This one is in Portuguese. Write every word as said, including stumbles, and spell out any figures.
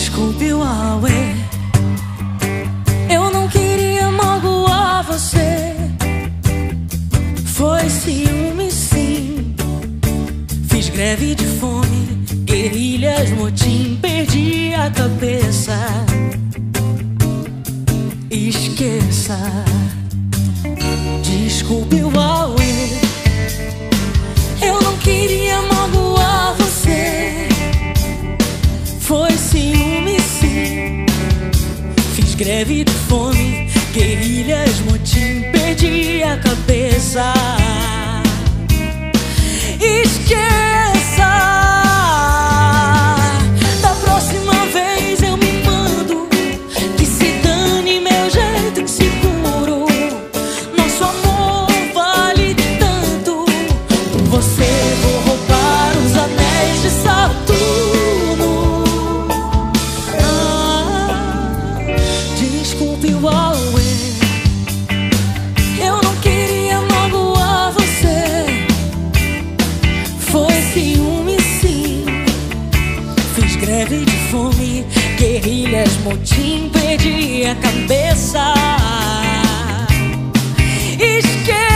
Desculpe o auê, eu não queria magoar você. Foi ciúme sim. Fiz greve de fome, guerrilhas, motim, perdi a cabeça. Esqueça. Desculpe o auê, eu não queria magoar você. Foi ciúme sim. Fiz greve de fome, guerrilhas, motim, perdi a cabeça. Esqueça. Da próxima vez eu me mando, que se dane meu jeito inseguro. Nosso amor vale tanto, por você vou roubar os anéis de Saturno. Ah, desculpe o auê, eu não queria magoar você. Foi ciúme sim. Fiz greve de fome, guerrilhas, motim, perdi a cabeça. Esquece.